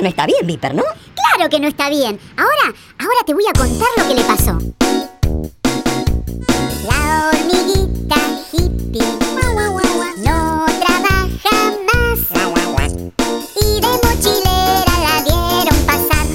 no está bien, Viper, ¿no? Claro que no está bien. Ahora te voy a contar lo que le pasó. La hormiguita hippie no trabaja más y de mochilera la vieron pasar.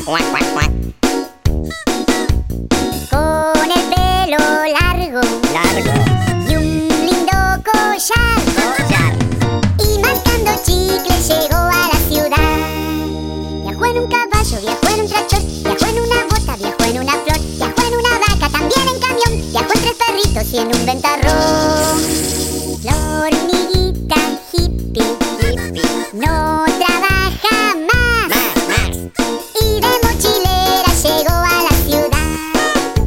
Con el pelo largo y un lindo collar. Y mascando chicle llegó a la ciudad. Viajó en un caballo, viajó en un tractor, viajó en una bota, viajó en una flor, viajó en una vaca, también en camión, viajó en 3 perritos y en un ventarrón. La hormiguita hippie no trabaja más y de mochilera llegó a la ciudad.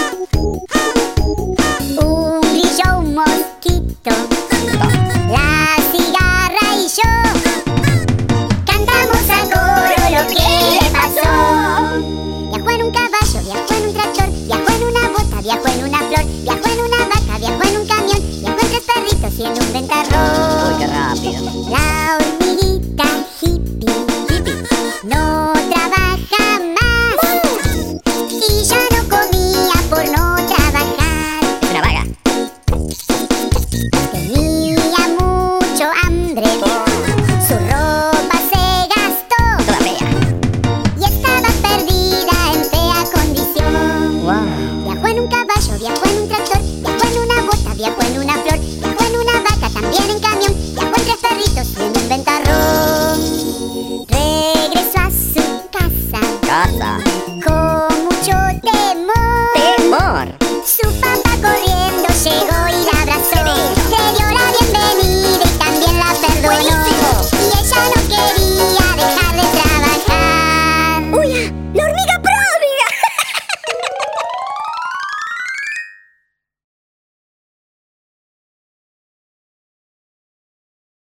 Un grillo, un mosquito, la cigarra y yo cantamos a coro lo que le pasó. Viajó en un caballo, viajó en un tractor, viajó en una bota, viajó en una flor, viajó en una vaca, viajó en un camión, viajó en 3 perritos y en un ventarrón. Uy, qué rápido. La hormiguita hippie no trabaja más y ya no comía por no trabajar. Es una vaga. Tenía mucho hambre, su ropa se gastó Toda fea. y estaba perdida en fea condición. Wow. Viajó en un caballo, viajó en un tractor, viajó en una bota, viajó en una flor, viajó en una vaca, también en camión, viajó en 3 perritos y en un ventarrón. Regresó a su casa Casa. con mucho temor. Temor. Su